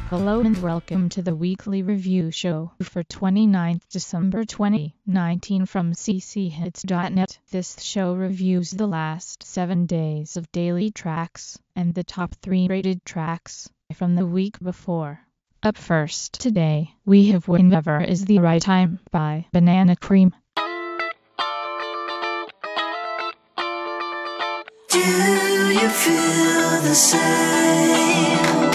Hello and welcome to the weekly review show for 29th December 2019 from cchits.net. This show reviews the last 7 days of daily tracks and the top 3 rated tracks from the week before. Up first today, we have Whenever Is the Right Time by Banana Cream. Do you feel the same?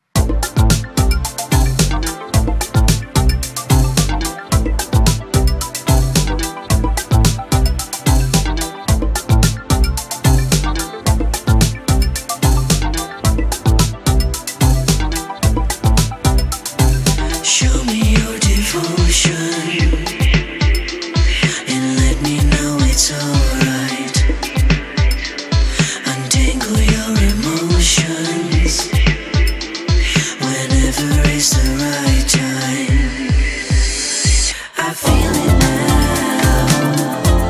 Show me your devotion and let me know it's alright. Untangle your emotions whenever is the right time. I feel it now.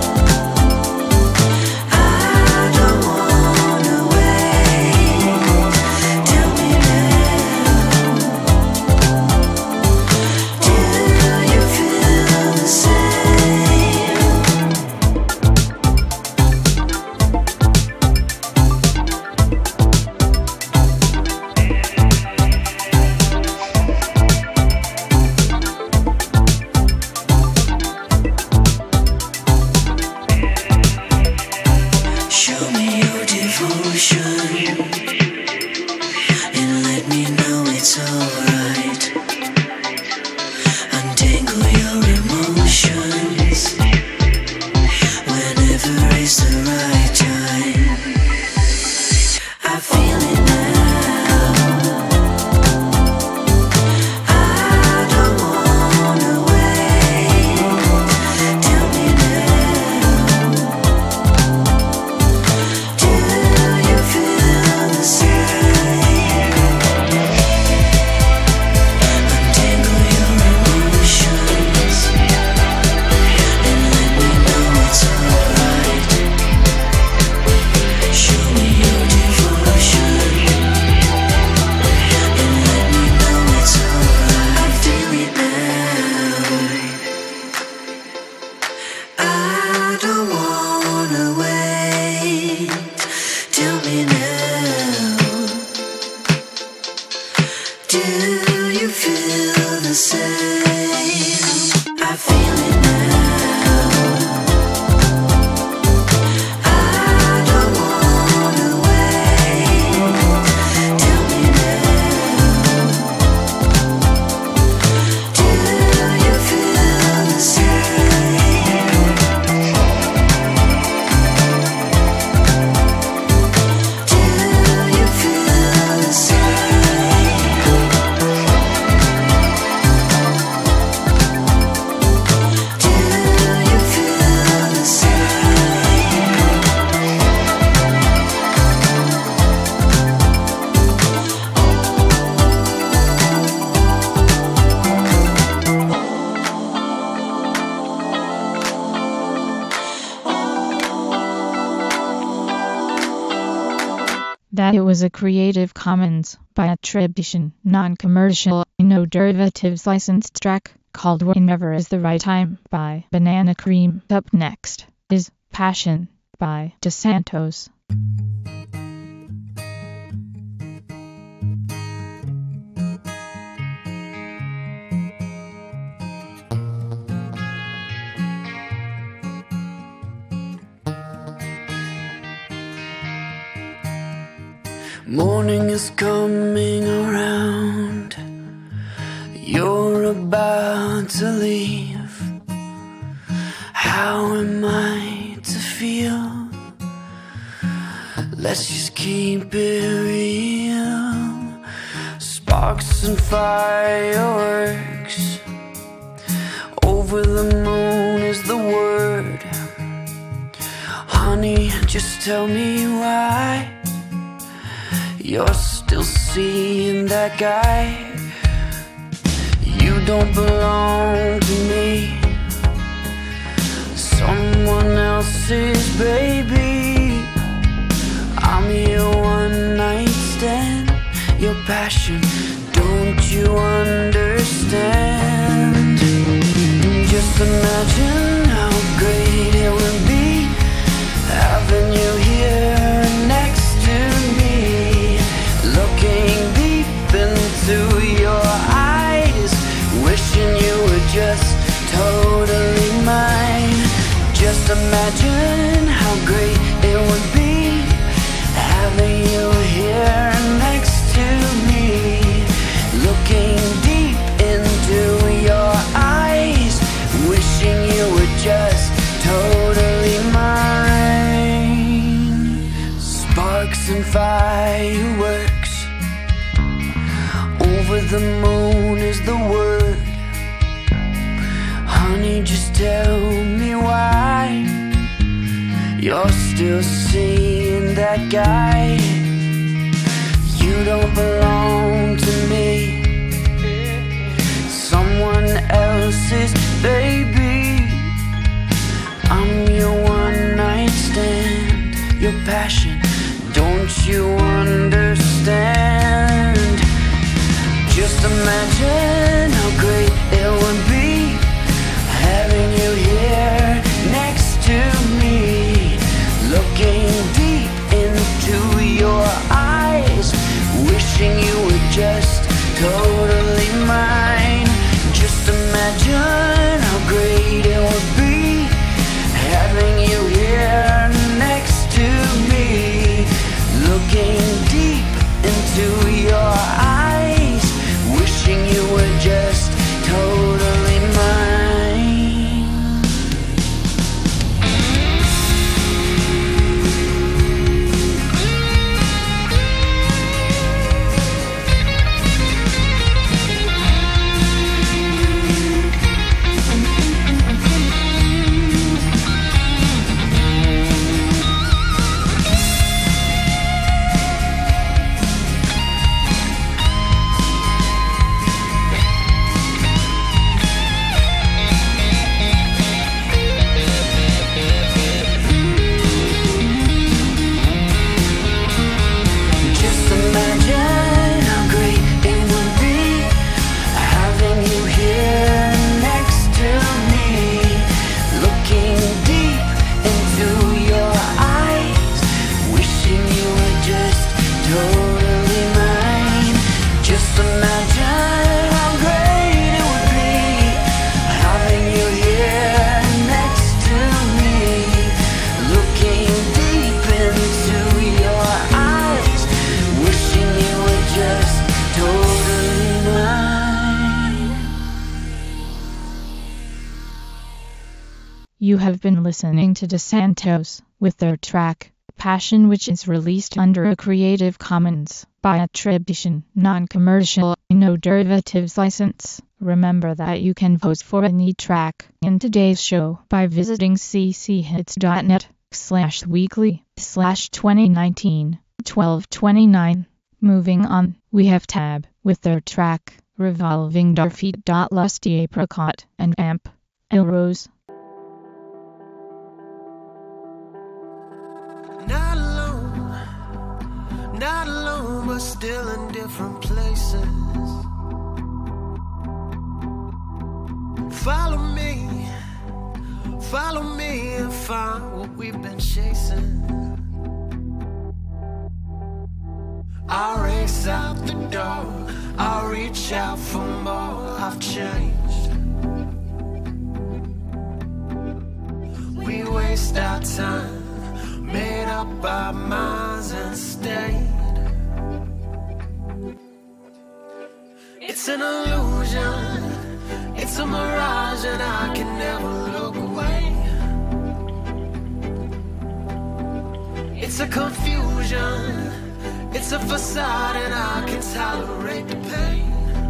I don't wanna wait. Tell me now. Do you feel the same? Show me your devotion and let me know it's alright. Untangle your emotions whenever is the right time. I feel it now. I don't wanna wait. Tell me now. Do you feel the same? Untangle your emotions and let me know it's alright. Show me your devotion and let me know it's alright. I feel it now. I don't wanna wait. Tell me now. Do you feel the same? I feel it now. I don't wanna wait. Tell me now. Do you feel the same? Do you feel the same? Do you feel the same? That it was a Creative Commons by attribution, non-commercial, no derivatives licensed track called Whenever Is the Right Time by Banana Cream. Up next is Passion by DeSantos. Morning is coming around. You're about to leave. How am I to feel? Let's just keep it real. Sparks and fireworks. Over the moon is the word. Honey, just tell me why you're still seeing that guy. You don't belong to me. Someone else's baby. I'm your one night stand. Your passion, don't Don't you understand? Just imagine how great it would be having you here next to me, looking deep into your eyes, wishing you were just totally mine. Just imagine how great it would be having you here next to me, looking deep into your eyes, wishing you were just totally mine. Sparks and fireworks, over the moon is the word. Honey, just tell me why you're still seeing that guy. You don't belong to me, someone else's baby. I'm your one night stand, your passion, don't you understand? Just imagine how great it would be having you here next to me, looking deep into your eyes, wishing you were just totally mine. Just imagine how great it would be having you here next to me, looking deep into your eyes, wishing you were just totally mine. You have been listening to DeSantos with their track, Passion, which is released under a Creative Commons by attribution, non-commercial, no derivatives license. Remember that you can vote for any track in today's show by visiting cchits.net/weekly/2019-1229. Moving on, we have Tab with their track, Revolving Door Feet. Lusty Apricot and Amp. Elrose. Not alone, but still in different places. Follow me and find what we've been chasing. I'll race out the door, I'll reach out for more. I've changed. We waste our time, made up our minds and stayed. It's an illusion, it's a mirage, and I can never look away. It's a confusion, it's a facade, and I can tolerate the pain.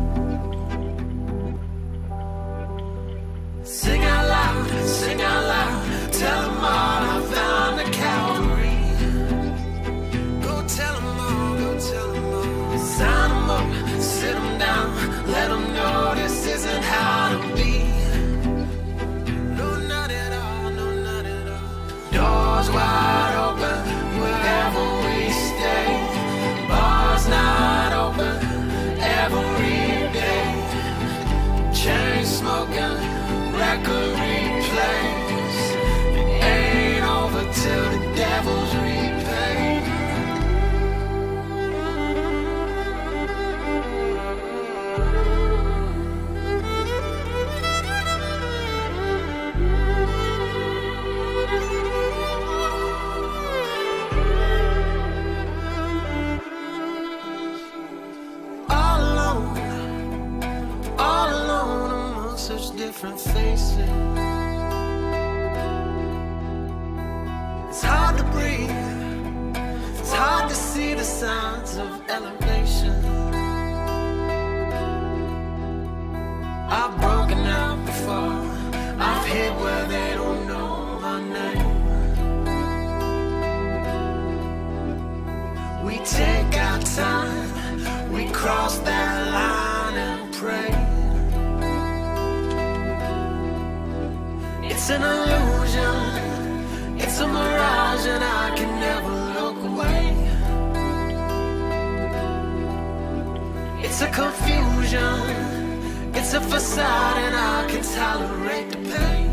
Sing out loud, tell them all I found the Calvary. Go tell them all, sign them up, sit them down, let them know this isn't how to be. No, not at all, doors wide open, wherever we stay. Bars not open, every signs of elevation. I've broken out before. I've hid where they don't know my name. We take our time, we cross that line and pray. It's an illusion, it's a mirage, and I can never look away. It's a confusion, it's a facade, and I can tolerate the pain.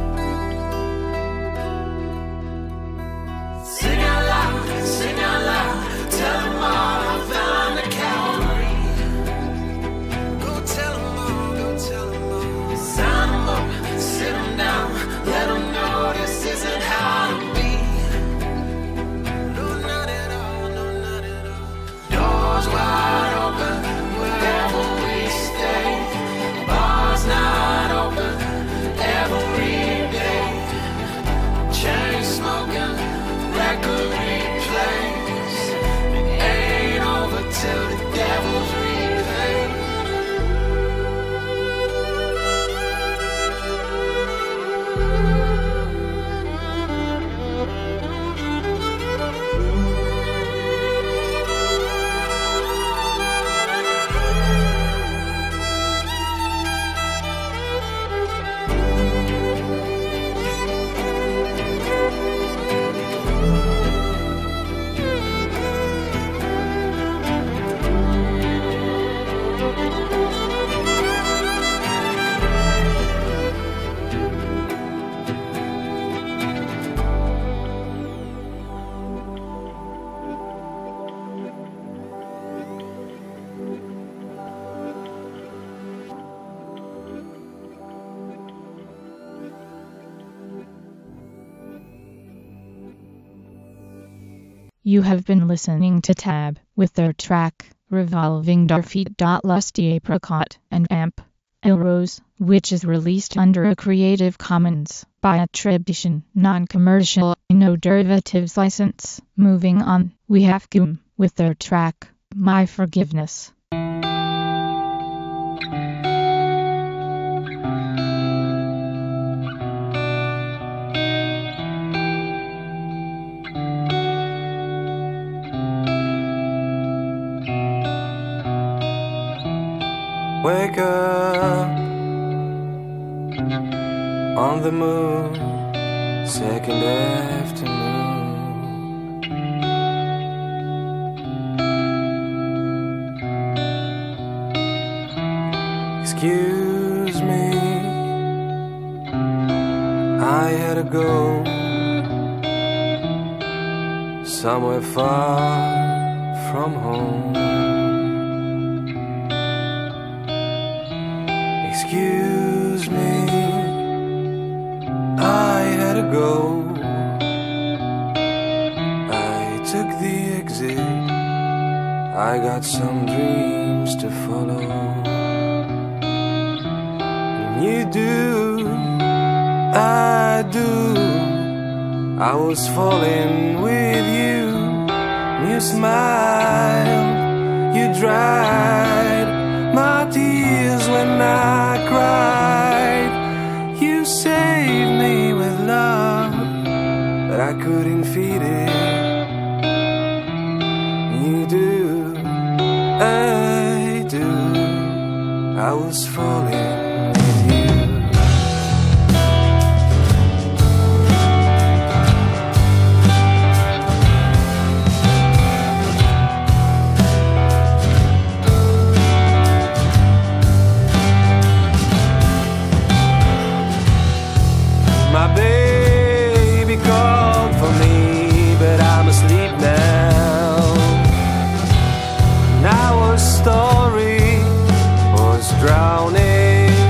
Sing out loud, tell them all I found the Calvary. Go tell them all, sign them up, sit them down, let them know this isn't how to be. No, not at all, no, not at all. Doors wide open, wherever we stay. Bars not open, every day. Chain smoking, record replays. It ain't over till the devil's repaid. You have been listening to Tab with their track, Revolving Door Feet. Lusty Apricot and Amp Elrose, which is released under a Creative Commons by attribution, non-commercial, no derivatives license. Moving on, we have Goom with their track, My Forgiveness. Wake up on the moon, second afternoon. Excuse me, I had to go somewhere far from home. Excuse me, I had to go. I took the exit, I got some dreams to follow. And you do, I do. I was falling with you. You smiled, you dried my tears when I cried. You saved me with love, but I couldn't feed it. You do, I do. I was falling with you. My baby called for me, but I'm asleep now. And our story was drowning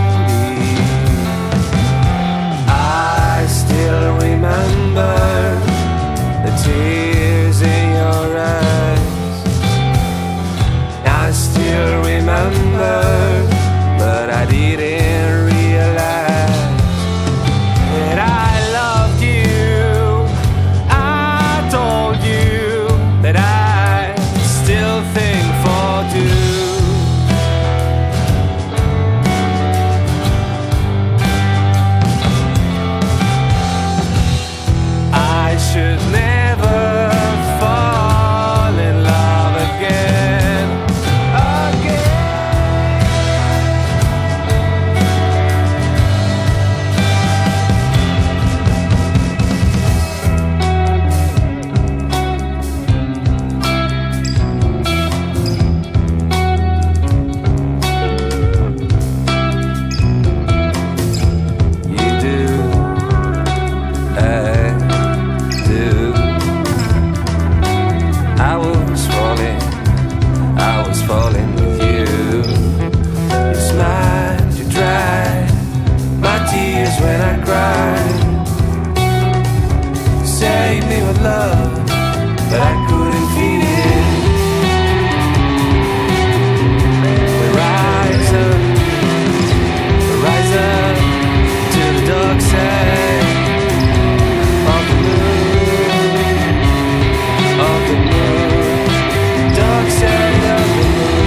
love, but I couldn't feed it. We rise up to the dark side of the moon, dark side of the moon.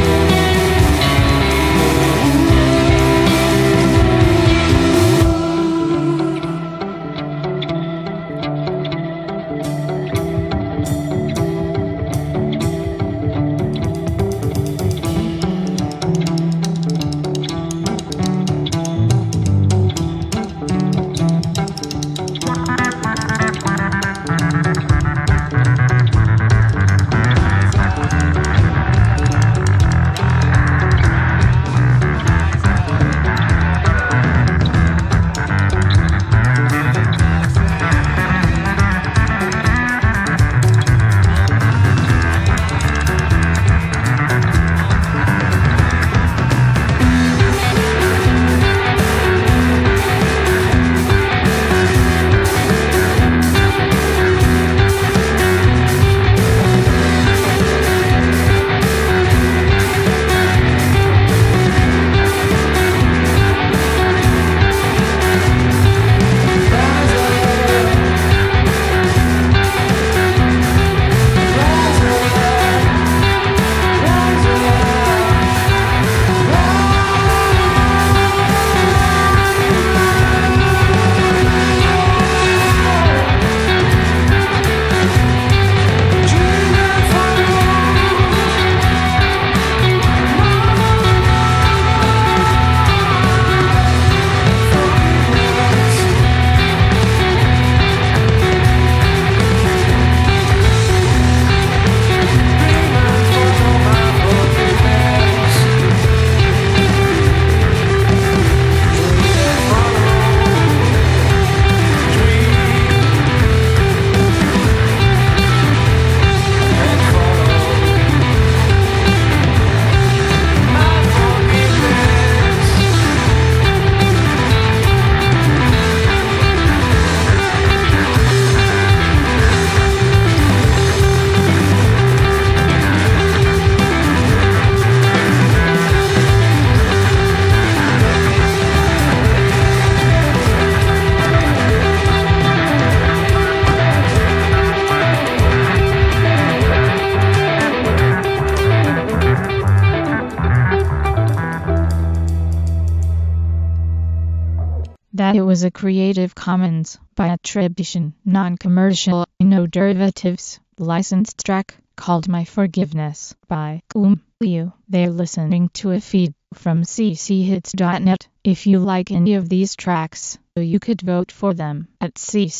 That it was a Creative Commons by attribution, non-commercial, no derivatives, licensed track called My Forgiveness by Liu. They're listening to a feed from cchits.net. If you like any of these tracks, you could vote for them at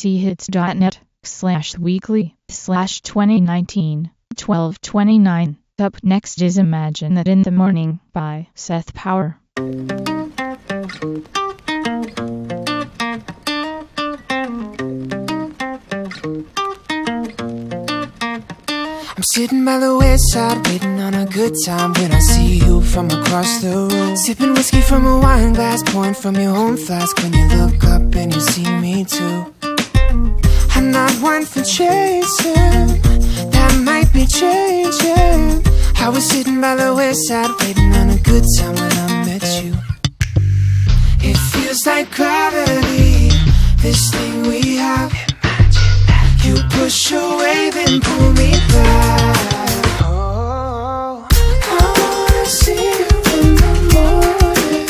cchits.net/weekly/2019-1229. Up next is Imagine That in the Morning by Seth Power. I'm sitting by the wayside, waiting on a good time when I see you from across the room. Sipping whiskey from a wine glass, pouring from your own flask when you look up and you see me too. I'm not one for chasing, that might be changing. I was sitting by the wayside, waiting on a good time when I met you. It feels like gravity, this thing we have. You push away, then pull me back. Oh, I wanna see you in the morning.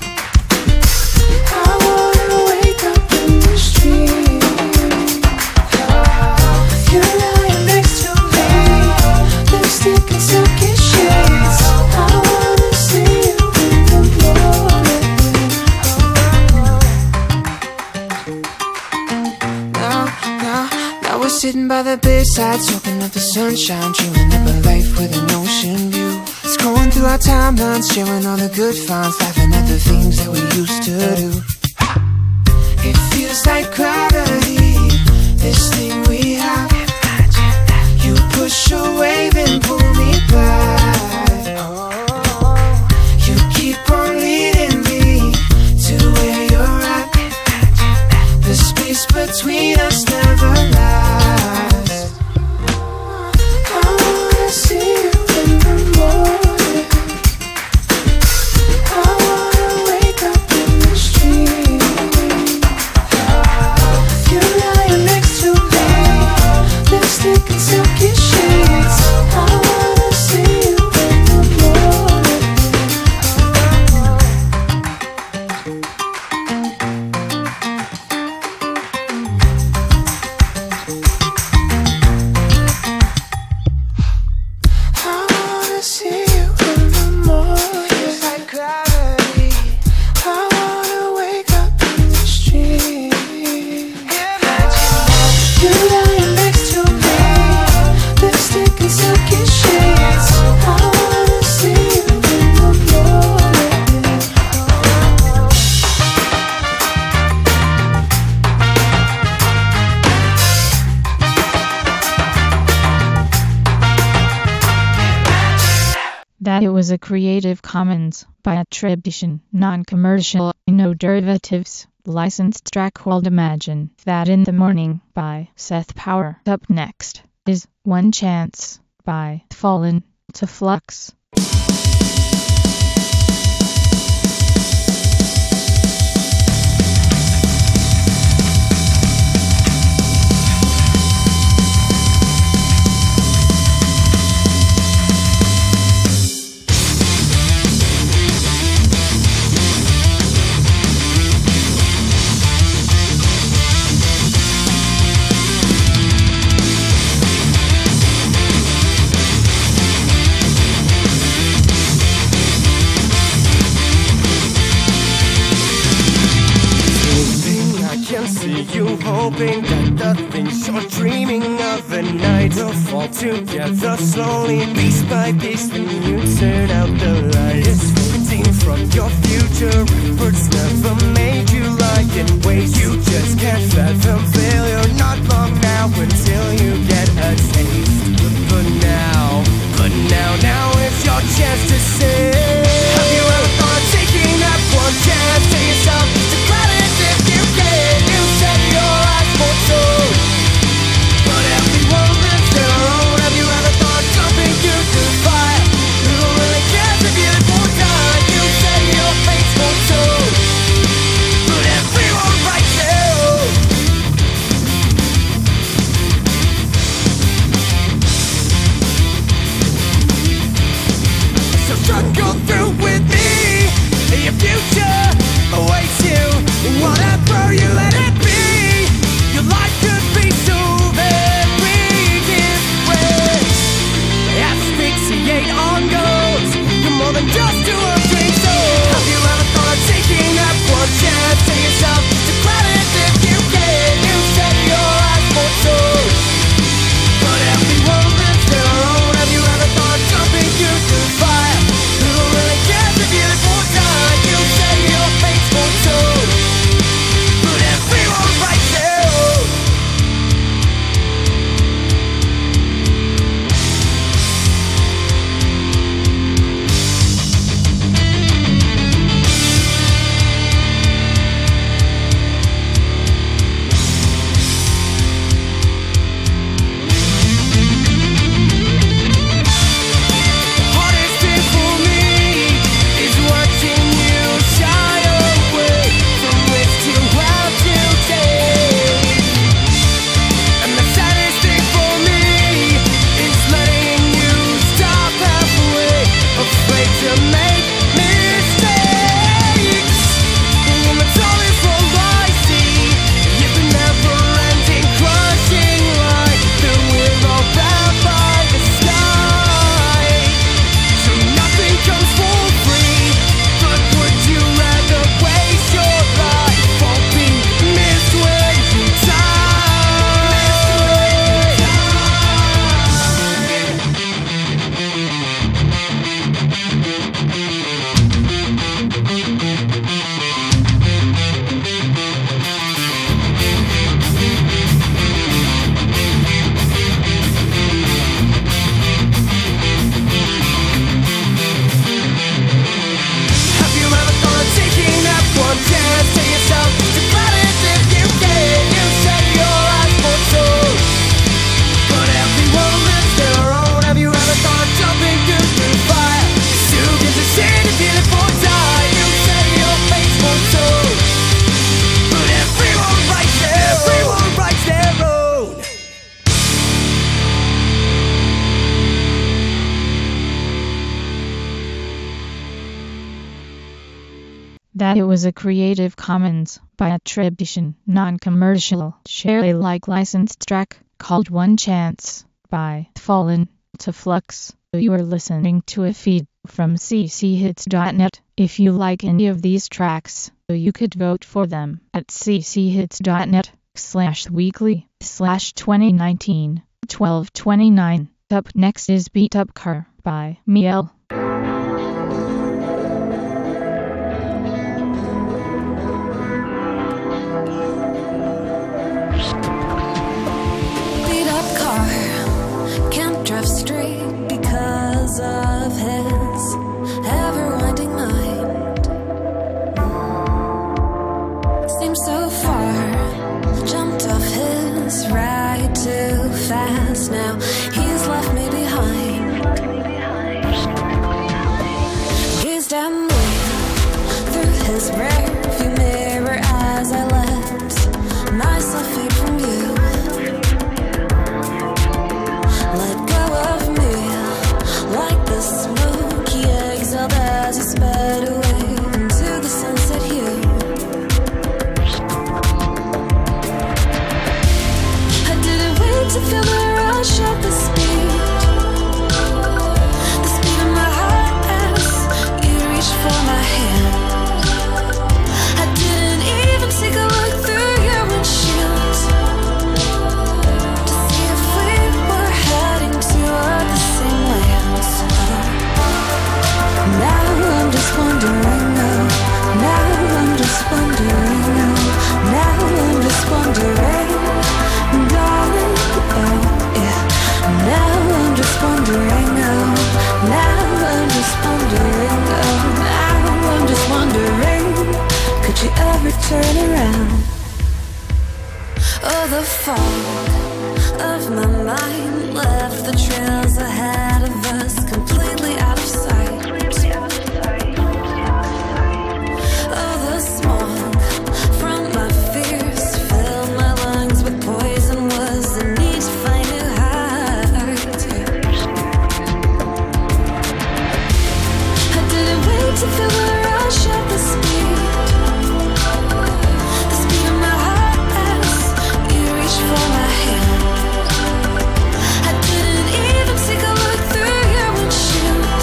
I wanna wake up in the street. You're lying next to me, lipstick and silky shades. I wanna see you in the morning. Now we're sitting by the bayside, soaking up the sunshine, dreaming up a life with an ocean view. Scrolling through our timelines, sharing all the good finds, laughing at the things that we used to do. It feels like gravity, this thing we have. You push away, then pull me back. You keep on leading me to where you're at. The space between us never lasts. That it was a Creative Commons by attribution, non-commercial, no derivatives, licensed track called Imagine That in the Morning by Seth Power. Up next is One Chance by Fallen to Flux. Hoping that the things you're dreaming of at night will fall together slowly, piece by piece, when you turn out the light. It's fading from your future. Efforts never made you lie in ways you just can't fathom. Failure not long now until you get a taste. But now it's your chance to say, have you ever thought of taking that one chance to yourself? To grab it if you can. You said your eyes for two, but everyone lives their own. Have you ever thought something you could fight? Who really cares if you for time? You said your face for two, but everyone writes you. So struggle through with me. Your future awaits you. Whatever you let it be, your life could be so very different. Asphyxiate on goals. You're more than just two or three souls. Have you ever thought of taking that one chance to yourself? To grab it if you can. You said your eyes for two, but everyone lives their own. Have you ever thought something you could fight? Who really cares if you for time? You said your face for two, but everyone writes you. The hardest thing for me is watching you shy away from which to have to take. And the saddest thing for me is letting you stop halfway, afraid to make mistakes. When it's all is all I see, you've been never-ending, crushing light that we're all bound by the sky. So nothing comes for free, but would you rather waste your life or be missed when you die? Have you ever thought of taking that one chance to yourself? To grab it if you can. You said your eyes for two, but everyone lives their own. Have you ever thought jumping through fire? You get to see the beautiful die. You said your face for two, but everyone writes their own. That it was a Creative Commons by attribution, non-commercial, share Alike licensed track called One Chance by Fallen to Flux. You are listening to a feed from cchits.net. If you like any of these tracks, you could vote for them at cchits.net/weekly/2019-1229. Up next is Beat Up Car by Miel. Beat up car, can't drive straight because of his now he's left me behind. Gazed at me through his rearview mirror as I let myself fade from view. Let go of me like the smoke he exhaled as he sped away into the sunset hue. I didn't wait to feel the rush of the speed of my heart as you reached for my hand. I didn't even take a look through your windshield to see if we were heading toward the same lands. Now I'm just wondering, now I'm just wondering, now I'm just wondering, darling, oh yeah. Now I'm just wondering, now I'm just wondering, now I'm just wondering, could you ever turn around? Oh, the fog of my mind left the trails ahead of us completely out of sight. Oh, the smog from my fears filled my lungs with poison. Was the need to find new heights. I didn't wait to feel the rush of the speed of my heart as you reached for my hand. I didn't even take a look through your windshield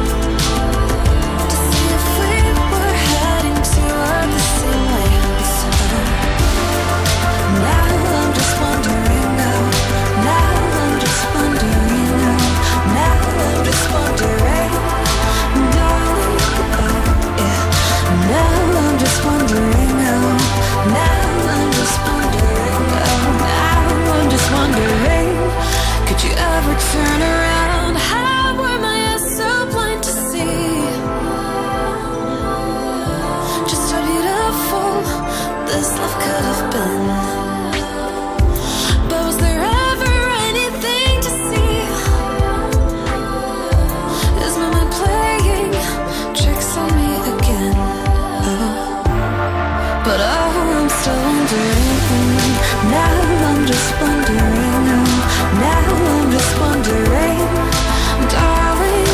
to see if we were heading toward the same lands. Now I'm just wondering, now I'm just wondering, now I'm just wondering, darling, oh yeah. Now I'm just wondering, now I'm just wondering, now I'm just wondering, could you ever turn around? How were my eyes so blind to see just how beautiful this love could have been? But was there ever anything to see? Is my mind playing tricks on me again? But I'm still wondering, now I'm just wondering, now I'm just wondering, darling,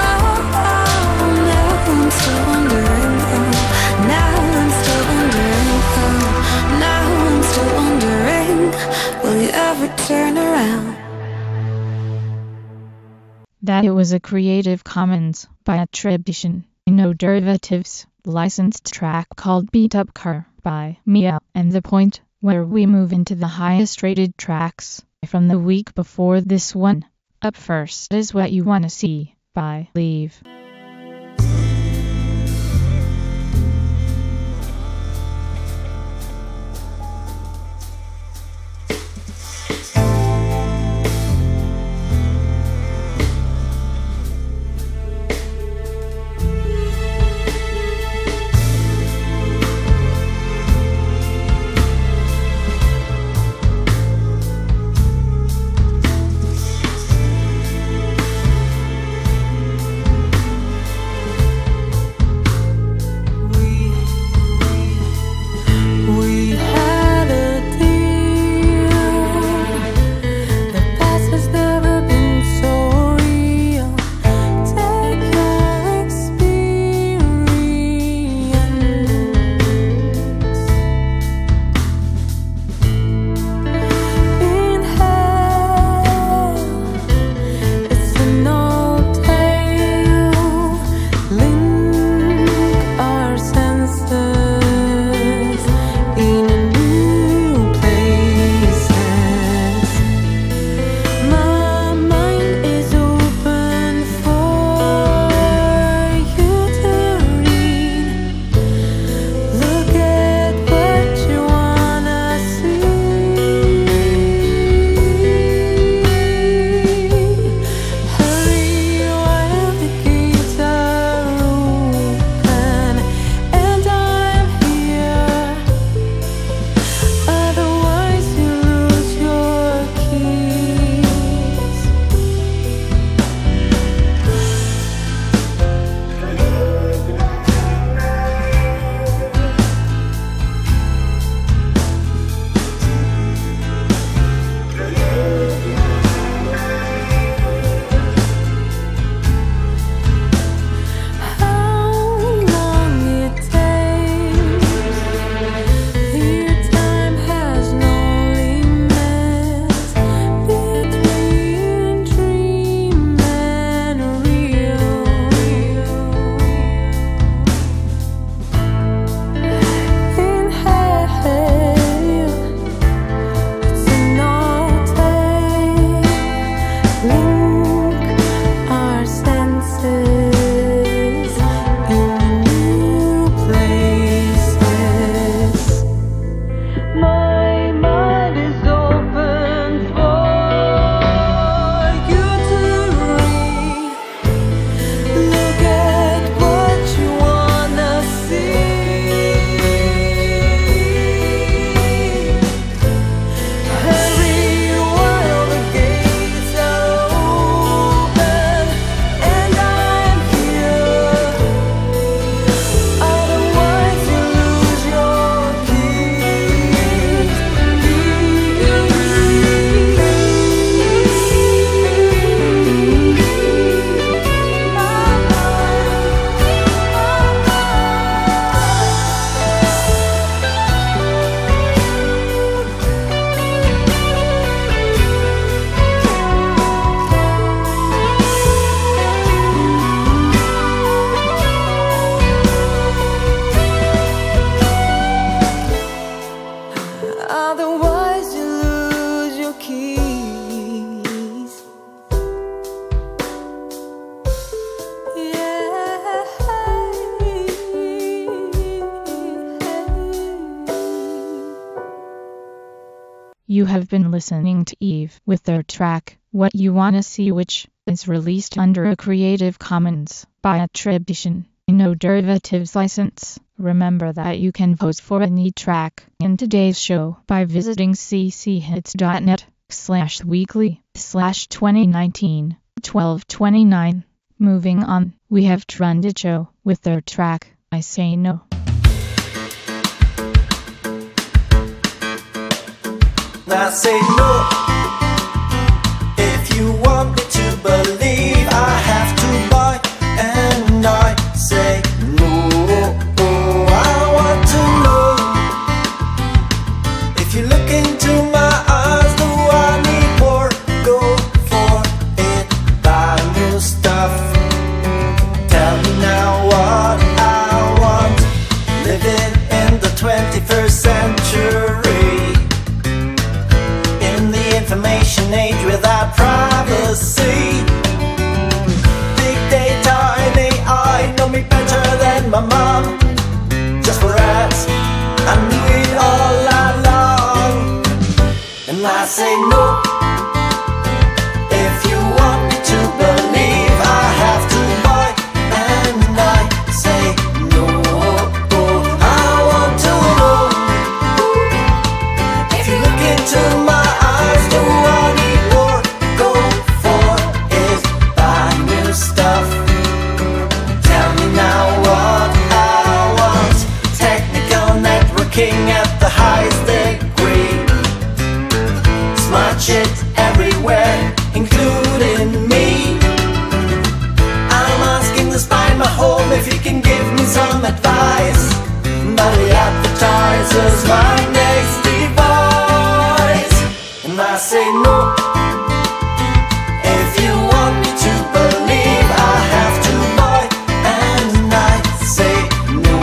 now I'm still wondering, now I'm still wondering, now I'm still wondering, will you ever turn around? That it was a Creative Commons by attribution, no derivatives, licensed track called Beat Up Car by Mia and The Point, where we move into the highest rated tracks from the week before this one. Up first is What You Wanna See by Leave. You have been listening to Eve with their track, What You Wanna See, which is released under a Creative Commons by attribution, no derivatives license. Remember that you can vote for any track in today's show by visiting cchits.net/weekly/2019-1229. Moving on, we have Trundicho with their track, I Say No. I say no. If you want me to believe, I have to buy, and I say no. I want to know. If you look into my eyes, do I need more? Go for it, buy new stuff. Tell me now what I want. Living in the 21st century, information age without privacy. Big data and AI know me better than my mom. Just for ads, I knew it all along. And I say no. If you want me to believe, I have to buy, and I say no. I want to know. If you look into my king at the highest degree. Smart shit everywhere, including me. I'm asking the spy my home if he can give me some advice, but he advertises my next device. And I say no. If you want me to believe, I have to buy, and I say no.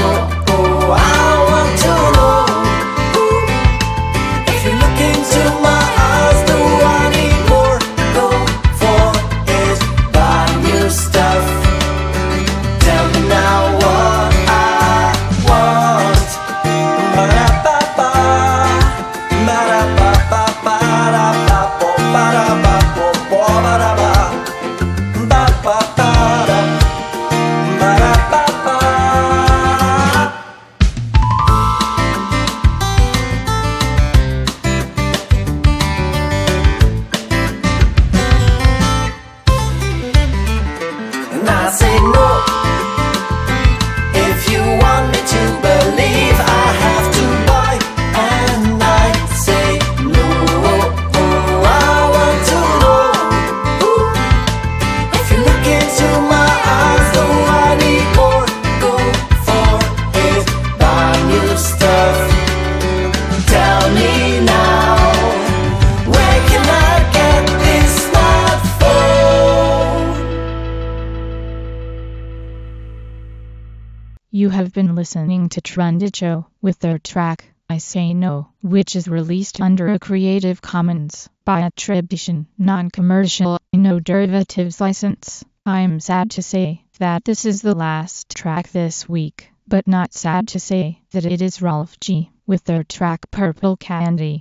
You have been listening to Trundicho with their track, I Say No, which is released under a Creative Commons by attribution, non-commercial, no derivatives license. I'm sad to say that this is the last track this week, but not sad to say that it is Rolf G with their track Purple Candy.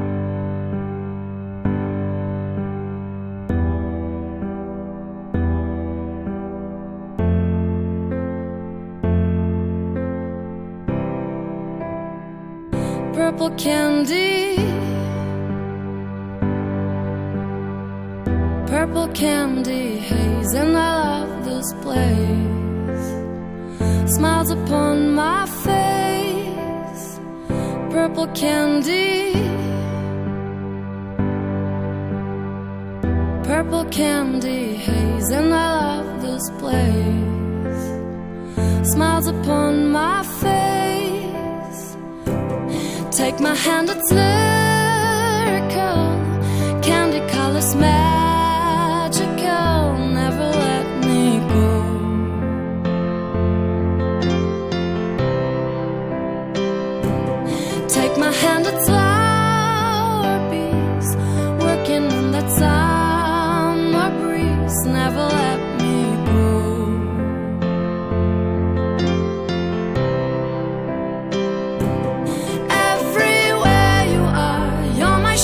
Purple candy, purple candy haze, and I love this place. Smiles upon my face, purple candy, purple candy haze, and I love this place. Smiles upon my face. Take my hand, it's lyrical. Candy colors magical. Never let me go. Take my hand, it's flower bees. Working in that summer breeze. Never let me go. Everywhere you are, you're my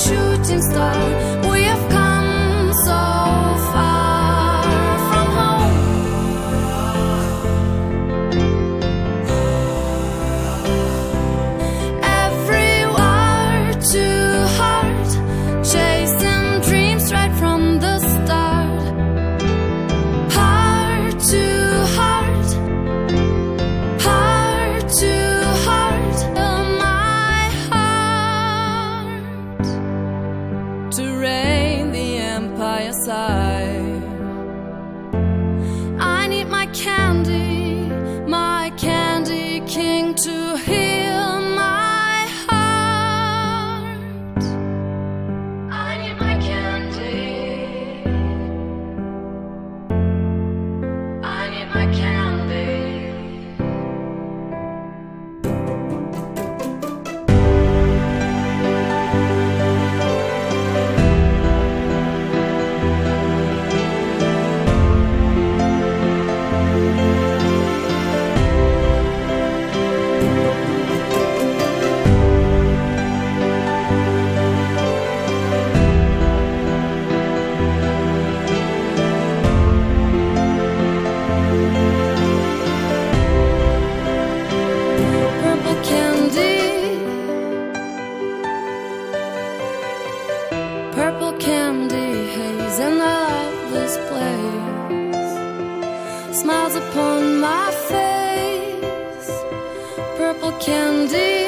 aside. I need my candy king to heal my heart. I need my candy. I need my candy. Purple candy haze in a loveless place, smiles upon my face. Purple candy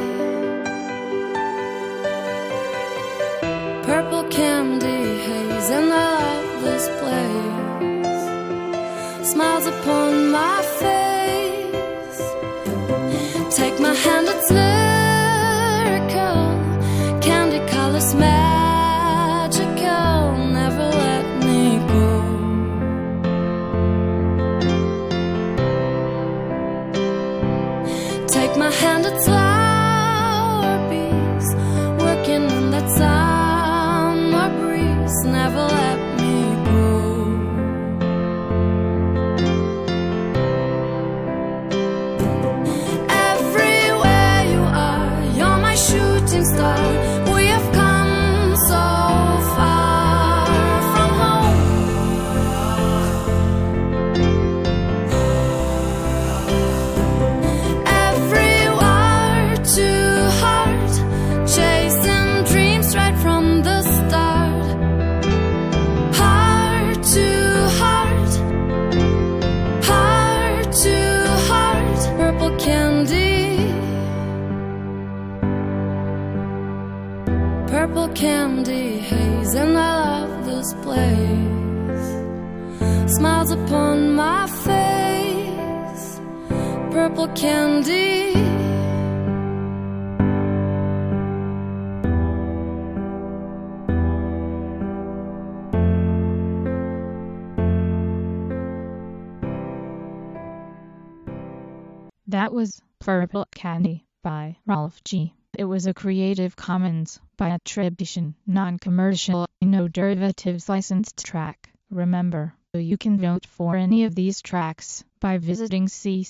haze in a loveless place, smiles upon my face. Take my hand, it's lyrical, candy colors magical, never let me go. Take my hand, it's flower bees, working in that summer breeze, never let me go. Everywhere you are, you're my shooting star. We have come so far from home. Everywhere to heart, chasing dreams right from the start. Heart to heart, heart to heart. Purple candy. Purple candy haze in a loveless place, smiles upon my face. Purple candy. That was Purple Candy by Rolf G. It was a Creative Commons by attribution, non-commercial, no derivatives licensed track. Remember, you can vote for any of these tracks by visiting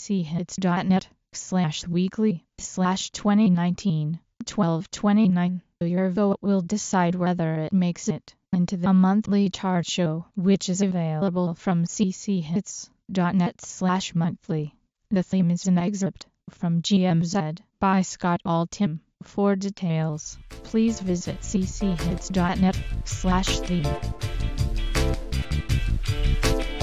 cchits.net/weekly/2019-1229. Your vote will decide whether it makes it into the monthly chart show, which is available from cchits.net/monthly. The theme is an excerpt from GMZ by Scott Altham. For details, please visit cchits.net/theme.